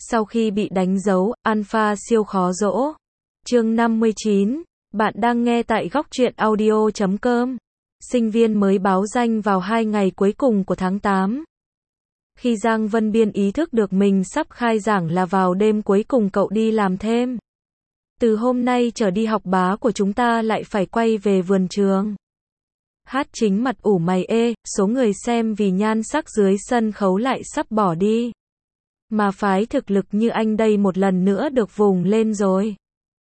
Sau khi bị đánh dấu, Alpha siêu khó dỗ. Chương 59, bạn đang nghe tại góc truyện audio.com. Sinh viên mới báo danh vào 2 ngày cuối cùng của tháng 8. Khi Giang Vân Biên ý thức được mình sắp khai giảng là vào đêm cuối cùng cậu đi làm thêm. Từ hôm nay trở đi học bá của chúng ta lại phải quay về vườn trường. Hát Chính mặt ủ mày số người xem vì nhan sắc dưới sân khấu lại sắp bỏ đi. Mà phái thực lực như anh đây một lần nữa được vùng lên rồi.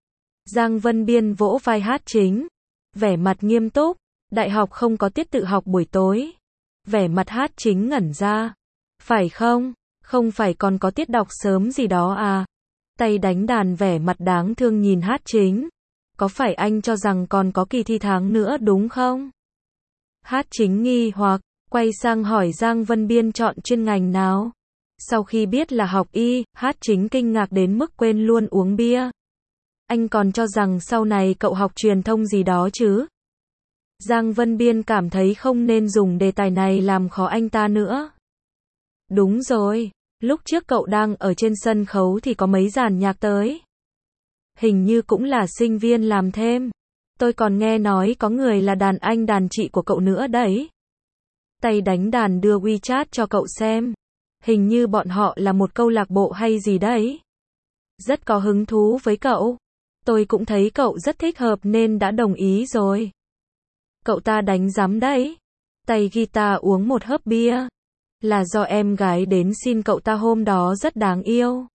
Giang Vân Biên vỗ vai Hát Chính, vẻ mặt nghiêm túc, đại học không có tiết tự học buổi tối. Vẻ mặt Hát Chính ngẩn ra. Phải không? Không phải còn có tiết đọc sớm gì đó à? Tay đánh đàn vẻ mặt đáng thương nhìn Hát Chính. Có phải anh cho rằng còn có kỳ thi tháng nữa đúng không? Hát Chính nghi hoặc, quay sang hỏi Giang Vân Biên chọn chuyên ngành nào? Sau khi biết là học y, Hát Chính kinh ngạc đến mức quên luôn uống bia. Anh còn cho rằng sau này cậu học truyền thông gì đó chứ? Giang Vân Biên cảm thấy không nên dùng đề tài này làm khó anh ta nữa. Đúng rồi, lúc trước cậu đang ở trên sân khấu thì có mấy dàn nhạc tới. Hình như cũng là sinh viên làm thêm. Tôi còn nghe nói có người là đàn anh đàn chị của cậu nữa đấy. Tay đánh đàn đưa WeChat cho cậu xem. Hình như bọn họ là một câu lạc bộ hay gì đấy. Rất có hứng thú với cậu. Tôi cũng thấy cậu rất thích hợp nên đã đồng ý rồi. Cậu ta đánh giám đấy. Tay guitar uống một hớp bia. Là do em gái đến xin cậu ta hôm đó rất đáng yêu.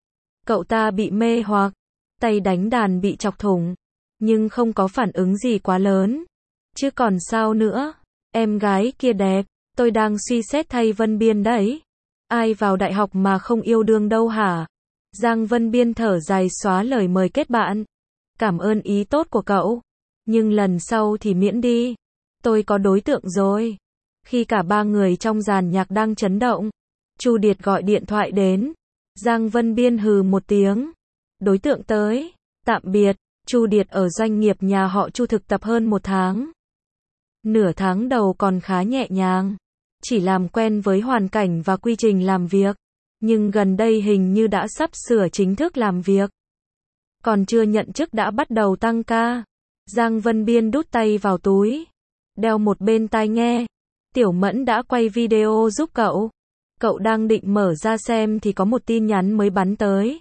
Cậu ta bị mê hoặc. Tay đánh đàn bị chọc thủng. Nhưng không có phản ứng gì quá lớn. Chứ còn sao nữa. Em gái kia đẹp. Tôi đang suy xét thay Vân Biên đấy. Ai vào đại học mà không yêu đương đâu hả? Giang Vân Biên thở dài xóa lời mời kết bạn. Cảm ơn ý tốt của cậu. Nhưng lần sau thì miễn đi. Tôi có đối tượng rồi. Khi cả ba người trong dàn nhạc đang chấn động, Chu Điệt gọi điện thoại đến. Giang Vân Biên hừ một tiếng. Đối tượng tới. Tạm biệt. Chu Điệt ở doanh nghiệp nhà họ Chu thực tập hơn 1 tháng. Nửa tháng đầu còn khá nhẹ nhàng. Chỉ làm quen với hoàn cảnh và quy trình làm việc. Nhưng gần đây hình như đã sắp sửa chính thức làm việc. Còn chưa nhận chức đã bắt đầu tăng ca. Giang Vân Biên đút tay vào túi. Đeo một bên tai nghe. Tiểu Mẫn đã quay video giúp cậu. Cậu đang định mở ra xem thì có một tin nhắn mới bắn tới.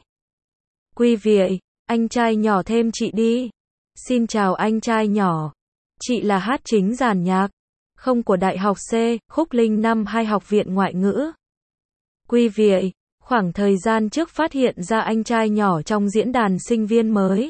Quý vị, anh trai nhỏ thêm chị đi. Xin chào anh trai nhỏ. Chị là Hát Chính dàn nhạc. Không của Đại học C, Khúc Linh năm 2 Học viện Ngoại ngữ. Quý vị, khoảng thời gian trước phát hiện ra anh trai nhỏ trong diễn đàn sinh viên mới.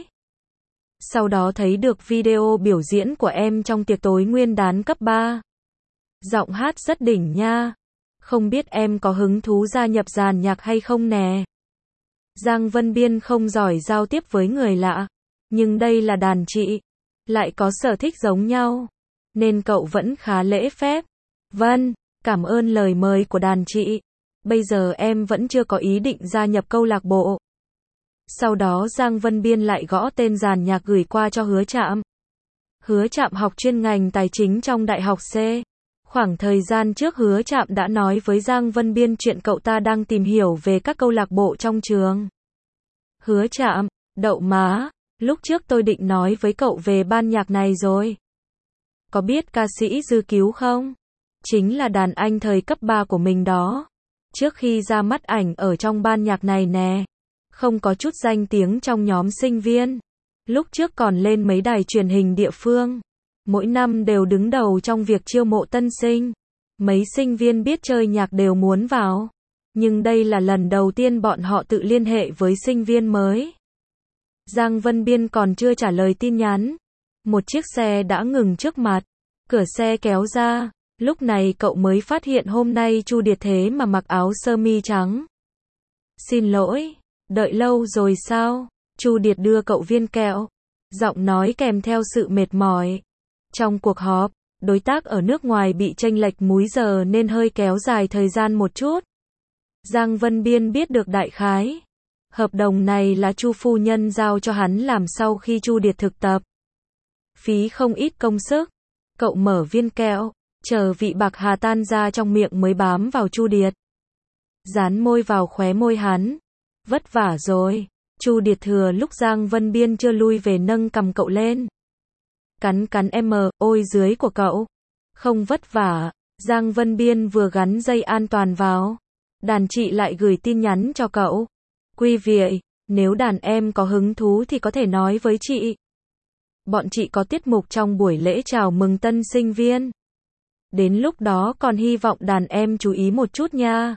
Sau đó thấy được video biểu diễn của em trong tiệc tối nguyên đán cấp 3. Giọng hát rất đỉnh nha. Không biết em có hứng thú gia nhập dàn nhạc hay không nè. Giang Vân Biên không giỏi giao tiếp với người lạ. Nhưng đây là đàn chị. Lại có sở thích giống nhau. Nên cậu vẫn khá lễ phép. Vâng, cảm ơn lời mời của đàn chị. Bây giờ em vẫn chưa có ý định gia nhập câu lạc bộ. Sau đó Giang Vân Biên lại gõ tên dàn nhạc gửi qua cho Hứa Trạm. Hứa Trạm học chuyên ngành tài chính trong Đại học C. Khoảng thời gian trước Hứa Trạm đã nói với Giang Vân Biên chuyện cậu ta đang tìm hiểu về các câu lạc bộ trong trường. Hứa Trạm, đậu má, lúc trước tôi định nói với cậu về ban nhạc này rồi. Có biết ca sĩ Dư Cứu không? Chính là đàn anh thời cấp 3 của mình đó. Trước khi ra mắt ảnh ở trong ban nhạc này nè. Không có chút danh tiếng trong nhóm sinh viên. Lúc trước còn lên mấy đài truyền hình địa phương. Mỗi năm đều đứng đầu trong việc chiêu mộ tân sinh. Mấy sinh viên biết chơi nhạc đều muốn vào. Nhưng đây là lần đầu tiên bọn họ tự liên hệ với sinh viên mới. Giang Vân Biên còn chưa trả lời tin nhắn. Một chiếc xe đã ngừng trước mặt. Cửa xe kéo ra. Lúc này cậu mới phát hiện hôm nay Chu Điệt thế mà mặc áo sơ mi trắng. Xin lỗi, đợi lâu rồi sao? Chu Điệt đưa cậu viên kẹo. Giọng nói kèm theo sự mệt mỏi. Trong cuộc họp, đối tác ở nước ngoài bị chênh lệch múi giờ nên hơi kéo dài thời gian một chút. Giang Vân Biên biết được đại khái. Hợp đồng này là Chu phu nhân giao cho hắn làm sau khi Chu Điệt thực tập. Phí không ít công sức. Cậu mở viên kẹo, chờ vị bạc hà tan ra trong miệng mới bám vào Chu Điệt. Dán môi vào khóe môi hắn. Vất vả rồi. Chu Điệt thừa lúc Giang Vân Biên chưa lui về nâng cầm cậu lên. Cắn cắn em, ôi dưới của cậu. Không vất vả. Giang Vân Biên vừa gắn dây an toàn vào. Đàn chị lại gửi tin nhắn cho cậu. Quý vị, nếu đàn em có hứng thú thì có thể nói với chị. Bọn chị có tiết mục trong buổi lễ chào mừng tân sinh viên. Đến lúc đó còn hy vọng đàn em chú ý một chút nha.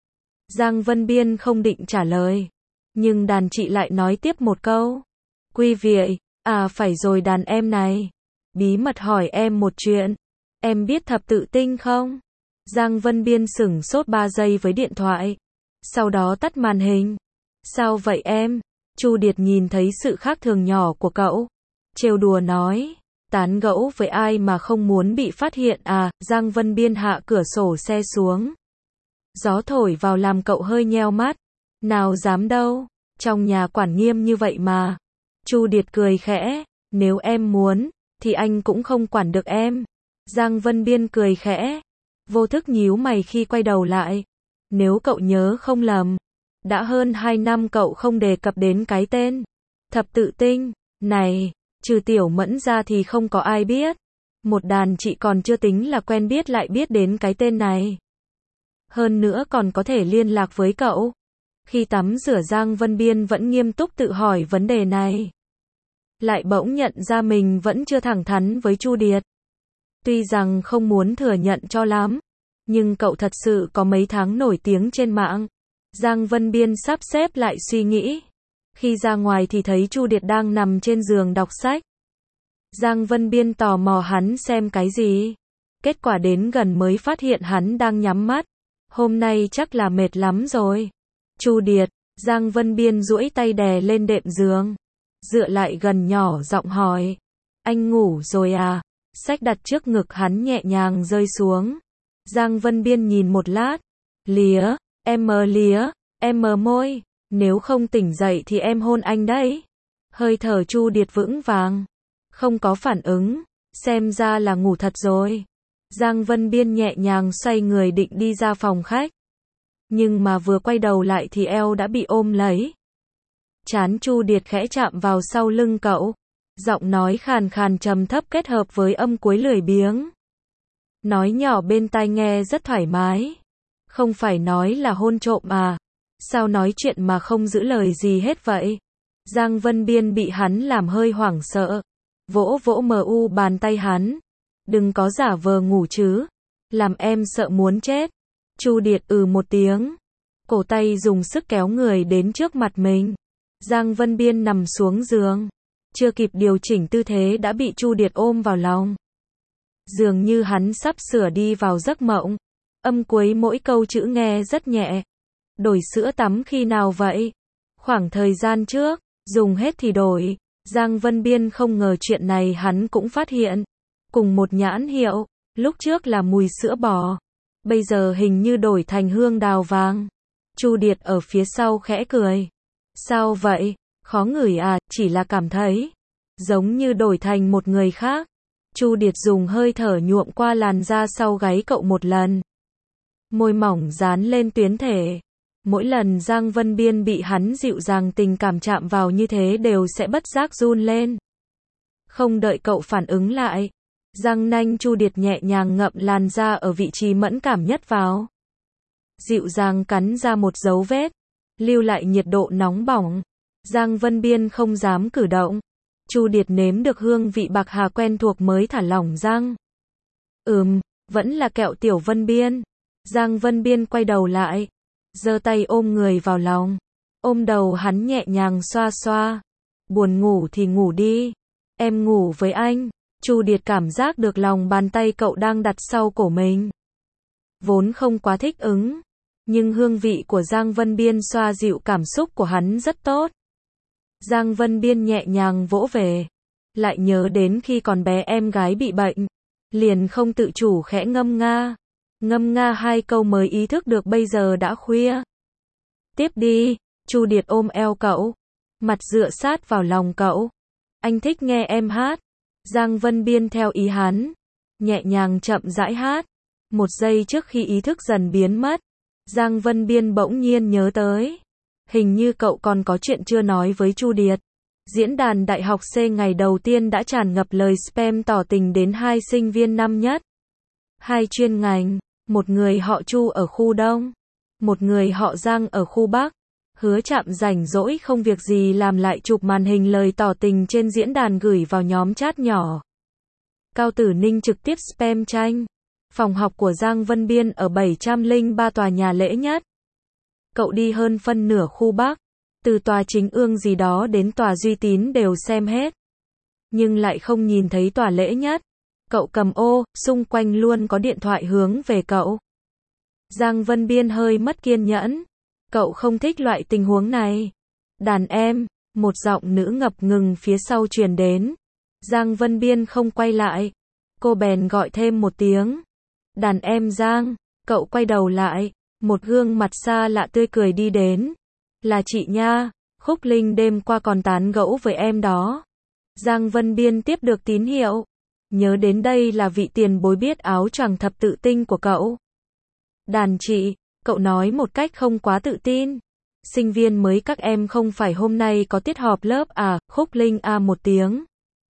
Giang Vân Biên không định trả lời. Nhưng đàn chị lại nói tiếp một câu. Quý vị, à phải rồi đàn em này. Bí mật hỏi em một chuyện. Em biết thập tự tinh không? Giang Vân Biên sửng sốt 3 giây với điện thoại. Sau đó tắt màn hình. Sao vậy em? Chu Điệt nhìn thấy sự khác thường nhỏ của cậu. Trêu đùa nói. Tán gẫu với ai mà không muốn bị phát hiện à? Giang Vân Biên hạ cửa sổ xe xuống. Gió thổi vào làm cậu hơi nheo mắt. Nào dám đâu. Trong nhà quản nghiêm như vậy mà. Chu Điệt cười khẽ. Nếu em muốn, thì anh cũng không quản được em. Giang Vân Biên cười khẽ. Vô thức nhíu mày khi quay đầu lại. Nếu cậu nhớ không lầm, đã hơn 2 năm cậu không đề cập đến cái tên thập tự tinh này, trừ Tiểu Mẫn ra thì không có ai biết. Một đàn chị còn chưa tính là quen biết lại biết đến cái tên này. Hơn nữa còn có thể liên lạc với cậu. Khi tắm rửa Giang Vân Biên vẫn nghiêm túc tự hỏi vấn đề này. Lại bỗng nhận ra mình vẫn chưa thẳng thắn với Chu Điệt. Tuy rằng không muốn thừa nhận cho lắm, nhưng cậu thật sự có mấy tháng nổi tiếng trên mạng. Giang Vân Biên sắp xếp lại suy nghĩ. Khi ra ngoài thì thấy Chu Điệt đang nằm trên giường đọc sách. Giang Vân Biên tò mò hắn xem cái gì. Kết quả đến gần mới phát hiện hắn đang nhắm mắt. Hôm nay chắc là mệt lắm rồi. Chu Điệt, Giang Vân Biên duỗi tay đè lên đệm giường. Dựa lại gần nhỏ giọng hỏi. Anh ngủ rồi à? Sách đặt trước ngực hắn nhẹ nhàng rơi xuống. Giang Vân Biên nhìn một lát. Lía, em mờ môi. Nếu không tỉnh dậy thì em hôn anh đấy. Hơi thở Chu Điệt vững vàng. Không có phản ứng. Xem ra là ngủ thật rồi. Giang Vân Biên nhẹ nhàng xoay người định đi ra phòng khách. Nhưng mà vừa quay đầu lại thì eo đã bị ôm lấy. Trán Chu Điệt khẽ chạm vào sau lưng cậu. Giọng nói khàn khàn trầm thấp kết hợp với âm cuối lười biếng. Nói nhỏ bên tai nghe rất thoải mái. Không phải nói là hôn trộm à? Sao nói chuyện mà không giữ lời gì hết vậy? Giang Vân Biên bị hắn làm hơi hoảng sợ. Vỗ vỗ bàn tay hắn. Đừng có giả vờ ngủ chứ. Làm em sợ muốn chết. Chu Điệt một tiếng. Cổ tay dùng sức kéo người đến trước mặt mình. Giang Vân Biên nằm xuống giường. Chưa kịp điều chỉnh tư thế đã bị Chu Điệt ôm vào lòng. Dường như hắn sắp sửa đi vào giấc mộng. Âm cuối mỗi câu chữ nghe rất nhẹ. Đổi sữa tắm khi nào vậy? Khoảng thời gian trước, dùng hết thì đổi. Giang Vân Biên không ngờ chuyện này hắn cũng phát hiện. Cùng một nhãn hiệu, lúc trước là mùi sữa bò. Bây giờ hình như đổi thành hương đào vàng. Chu Điệt ở phía sau khẽ cười. Sao vậy? Khó ngửi à? Chỉ là cảm thấy giống như đổi thành một người khác. Chu Điệt dùng hơi thở nhuộm qua làn da sau gáy cậu một lần. Môi mỏng dán lên tuyến thể. Mỗi lần Giang Vân Biên bị hắn dịu dàng tình cảm chạm vào như thế đều sẽ bất giác run lên. Không đợi cậu phản ứng lại, răng nanh Chu Điệt nhẹ nhàng ngậm làn da ở vị trí mẫn cảm nhất vào. Dịu dàng cắn ra một dấu vết, lưu lại nhiệt độ nóng bỏng. Giang Vân Biên không dám cử động. Chu Điệt nếm được hương vị bạc hà quen thuộc mới thả lỏng răng. Vẫn là kẹo Tiểu Vân Biên. Giang Vân Biên quay đầu lại, giơ tay ôm người vào lòng. Ôm đầu hắn nhẹ nhàng xoa xoa. Buồn ngủ thì ngủ đi. Em ngủ với anh. Chu Điệt cảm giác được lòng bàn tay cậu đang đặt sau cổ mình. Vốn không quá thích ứng, nhưng hương vị của Giang Vân Biên xoa dịu cảm xúc của hắn rất tốt. Giang Vân Biên nhẹ nhàng vỗ về. Lại nhớ đến khi còn bé em gái bị bệnh. Liền không tự chủ khẽ ngâm nga. Ngâm nga 2 câu mới ý thức được bây giờ đã khuya. Tiếp đi. Chu Điệt ôm eo cậu. Mặt dựa sát vào lòng cậu. Anh thích nghe em hát. Giang Vân Biên theo ý hắn. Nhẹ nhàng chậm rãi hát. Một giây trước khi ý thức dần biến mất, Giang Vân Biên bỗng nhiên nhớ tới. Hình như cậu còn có chuyện chưa nói với Chu Điệt. Diễn đàn đại học C ngày đầu tiên đã tràn ngập lời spam tỏ tình đến hai sinh viên năm nhất. Hai chuyên ngành, một người họ Chu ở khu Đông, một người họ Giang ở khu Bắc. Hứa Trạm rảnh rỗi không việc gì làm lại chụp màn hình lời tỏ tình trên diễn đàn gửi vào nhóm chat nhỏ. Cao Tử Ninh trực tiếp spam tranh. Phòng học của Giang Vân Biên ở 703 tòa nhà lễ nhất. Cậu đi hơn phân nửa khu Bắc, từ tòa Chính Ương gì đó đến tòa Duy Tín đều xem hết. Nhưng lại không nhìn thấy tòa lễ nhất. Cậu cầm ô, xung quanh luôn có điện thoại hướng về cậu. Giang Vân Biên hơi mất kiên nhẫn. Cậu không thích loại tình huống này. Đàn em, một giọng nữ ngập ngừng phía sau truyền đến. Giang Vân Biên không quay lại. Cô bèn gọi thêm một tiếng. Đàn em Giang, cậu quay đầu lại. Một gương mặt xa lạ tươi cười đi đến. Là chị nha, Khúc Linh đêm qua còn tán gẫu với em đó. Giang Vân Biên tiếp được tín hiệu. Nhớ đến đây là vị tiền bối biết áo choàng thập tự tinh của cậu. Đàn chị, cậu nói một cách không quá tự tin. Sinh viên mới các em không phải hôm nay có tiết họp lớp à? Khúc Linh một tiếng.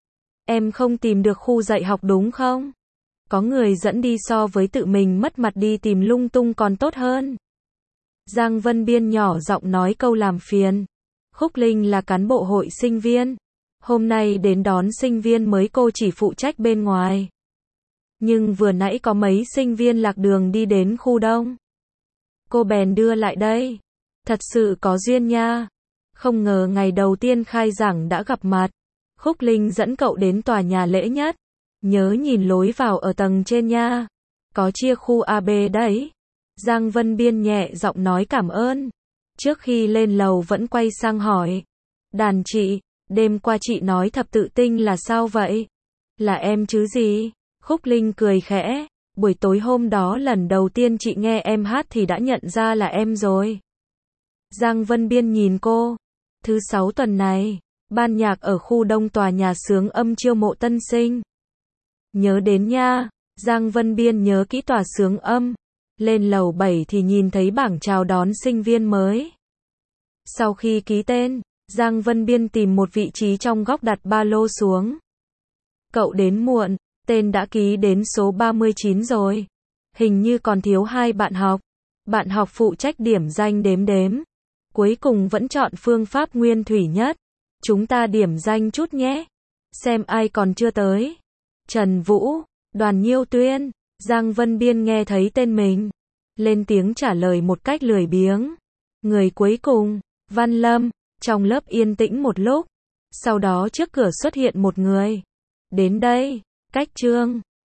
Em không tìm được khu dạy học đúng không? Có người dẫn đi so với tự mình mất mặt đi tìm lung tung còn tốt hơn. Giang Vân Biên nhỏ giọng nói câu làm phiền. Khúc Linh là cán bộ hội sinh viên. Hôm nay đến đón sinh viên mới cô chỉ phụ trách bên ngoài. Nhưng vừa nãy có mấy sinh viên lạc đường đi đến khu Đông. Cô bèn đưa lại đây. Thật sự có duyên nha. Không ngờ ngày đầu tiên khai giảng đã gặp mặt. Khúc Linh dẫn cậu đến tòa nhà lễ nhất. Nhớ nhìn lối vào ở tầng trên nha. Có chia khu AB đấy. Giang Vân Biên nhẹ giọng nói cảm ơn. Trước khi lên lầu vẫn quay sang hỏi. Đàn chị, đêm qua chị nói thập tự tinh là sao vậy? Là em chứ gì? Khúc Linh cười khẽ. Buổi tối hôm đó lần đầu tiên chị nghe em hát thì đã nhận ra là em rồi. Giang Vân Biên nhìn cô. Thứ 6 tuần này, ban nhạc ở khu Đông tòa nhà xướng âm chiêu mộ tân sinh. Nhớ đến nha. Giang Vân Biên nhớ kỹ tòa xướng âm. Lên lầu 7 thì nhìn thấy bảng chào đón sinh viên mới. Sau khi ký tên, Giang Vân Biên tìm một vị trí trong góc đặt ba lô xuống. Cậu đến muộn, tên đã ký đến số 39 rồi. Hình như còn thiếu 2 bạn học. Bạn học phụ trách điểm danh đếm đếm. Cuối cùng vẫn chọn phương pháp nguyên thủy nhất. Chúng ta điểm danh chút nhé. Xem ai còn chưa tới. Trần Vũ, Đoàn Nhiêu Tuyên. Giang Vân Biên nghe thấy tên mình. Lên tiếng trả lời một cách lười biếng. Người cuối cùng, Văn Lâm. Trong lớp yên tĩnh một lúc. Sau đó trước cửa xuất hiện một người. Đến đây, cách chương.